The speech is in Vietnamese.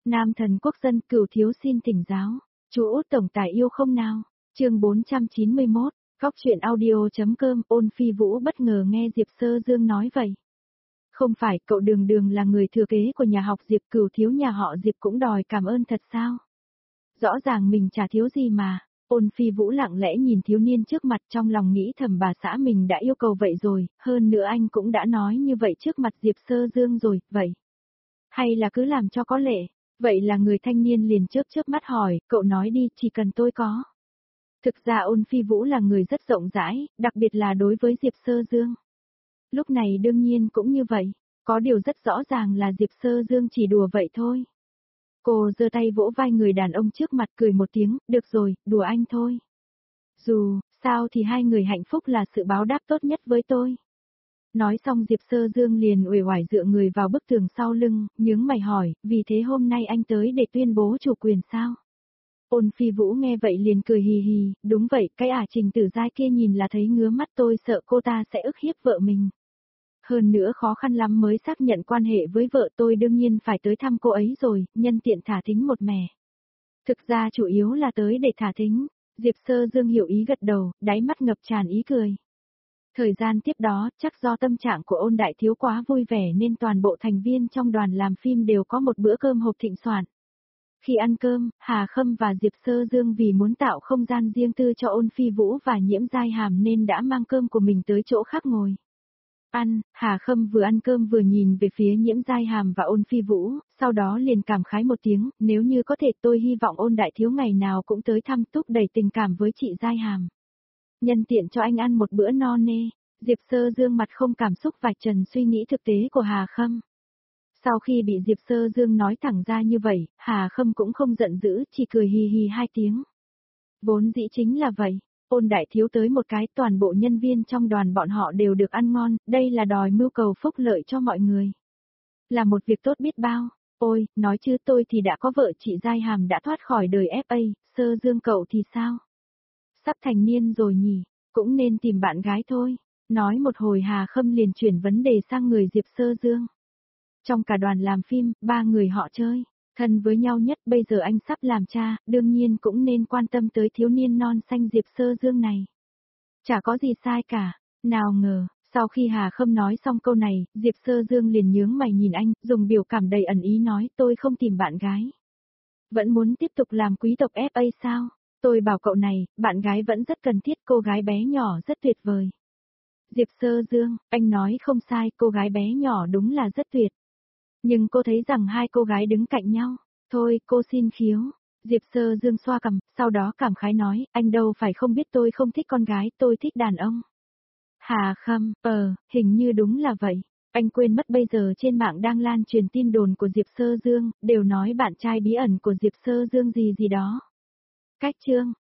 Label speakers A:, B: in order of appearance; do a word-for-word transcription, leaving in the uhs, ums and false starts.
A: Nam thần quốc dân Cửu thiếu xin thỉnh giáo. Chú Út tổng tài yêu không nào? Chương bốn trăm chín mươi mốt, Góc truyện audio.com. Ôn Phi Vũ bất ngờ nghe Diệp Sơ Dương nói vậy. Không phải cậu Đường Đường là người thừa kế của nhà học Diệp, Cửu thiếu nhà họ Diệp cũng đòi cảm ơn thật sao? Rõ ràng mình chả thiếu gì mà. Ôn Phi Vũ lặng lẽ nhìn thiếu niên trước mặt, trong lòng nghĩ thầm bà xã mình đã yêu cầu vậy rồi, hơn nữa anh cũng đã nói như vậy trước mặt Diệp Sơ Dương rồi, vậy. Hay là cứ làm cho có lệ. Vậy là người thanh niên liền chớp chớp mắt hỏi, cậu nói đi, chỉ cần tôi có. Thực ra Ôn Phi Vũ là người rất rộng rãi, đặc biệt là đối với Diệp Sơ Dương. Lúc này đương nhiên cũng như vậy, có điều rất rõ ràng là Diệp Sơ Dương chỉ đùa vậy thôi. Cô giơ tay vỗ vai người đàn ông trước mặt cười một tiếng, được rồi, đùa anh thôi. Dù, sao thì hai người hạnh phúc là sự báo đáp tốt nhất với tôi. Nói xong Diệp Sơ Dương liền uể oải dựa người vào bức tường sau lưng, nhướng mày hỏi, vì thế hôm nay anh tới để tuyên bố chủ quyền sao? Ôn Phi Vũ nghe vậy liền cười hì hì, đúng vậy, cái ả Trình Tử Giai kia nhìn là thấy ngứa mắt, tôi sợ cô ta sẽ ức hiếp vợ mình. Hơn nữa khó khăn lắm mới xác nhận quan hệ với vợ tôi, đương nhiên phải tới thăm cô ấy rồi, nhân tiện thả thính một mẻ. Thực ra chủ yếu là tới để thả thính, Diệp Sơ Dương hiểu ý gật đầu, đáy mắt ngập tràn ý cười. Thời gian tiếp đó, chắc do tâm trạng của Ôn đại thiếu quá vui vẻ nên toàn bộ thành viên trong đoàn làm phim đều có một bữa cơm hộp thịnh soạn. Khi ăn cơm, Hà Khâm và Diệp Sơ Dương vì muốn tạo không gian riêng tư cho Ôn Phi Vũ và Nhiễm Giai Hàm nên đã mang cơm của mình tới chỗ khác ngồi. Ăn, Hà Khâm vừa ăn cơm vừa nhìn về phía Nhiễm Giai Hàm và Ôn Phi Vũ, sau đó liền cảm khái một tiếng, nếu như có thể tôi hy vọng Ôn đại thiếu ngày nào cũng tới thăm thúc đẩy tình cảm với chị Giai Hàm. Nhân tiện cho anh ăn một bữa no nê. Diệp Sơ Dương mặt không cảm xúc vạch trần suy nghĩ thực tế của Hà Khâm. Sau khi bị Diệp Sơ Dương nói thẳng ra như vậy, Hà Khâm cũng không giận dữ, chỉ cười hì hì hai tiếng. Vốn dĩ chính là vậy, Ôn đại thiếu tới một cái, toàn bộ nhân viên trong đoàn bọn họ đều được ăn ngon, đây là đòi mưu cầu phúc lợi cho mọi người. Là một việc tốt biết bao. Ôi, nói chứ tôi thì đã có vợ, chị Giai Hàm đã thoát khỏi đời ép a, Sơ Dương cậu thì sao? Sắp thành niên rồi nhỉ, cũng nên tìm bạn gái thôi. Nói một hồi Hà Khâm liền chuyển vấn đề sang người Diệp Sơ Dương. Trong cả đoàn làm phim, ba người họ chơi, thân với nhau nhất, bây giờ anh sắp làm cha, đương nhiên cũng nên quan tâm tới thiếu niên non xanh Diệp Sơ Dương này. Chả có gì sai cả, nào ngờ, sau khi Hà Khâm nói xong câu này, Diệp Sơ Dương liền nhướng mày nhìn anh, dùng biểu cảm đầy ẩn ý nói, tôi không tìm bạn gái. Vẫn muốn tiếp tục làm quý tộc ép a sao? Tôi bảo cậu này, bạn gái vẫn rất cần thiết, cô gái bé nhỏ rất tuyệt vời. Diệp Sơ Dương, anh nói không sai, cô gái bé nhỏ đúng là rất tuyệt. Nhưng cô thấy rằng hai cô gái đứng cạnh nhau, thôi cô xin khiếu. Diệp Sơ Dương xoa cằm, sau đó cảm khái nói, anh đâu phải không biết tôi không thích con gái, tôi thích đàn ông. Hà Khâm, ờ, hình như đúng là vậy. Anh quên mất bây giờ trên mạng đang lan truyền tin đồn của Diệp Sơ Dương, đều nói bạn trai bí ẩn của Diệp Sơ Dương gì gì đó. Cách chương.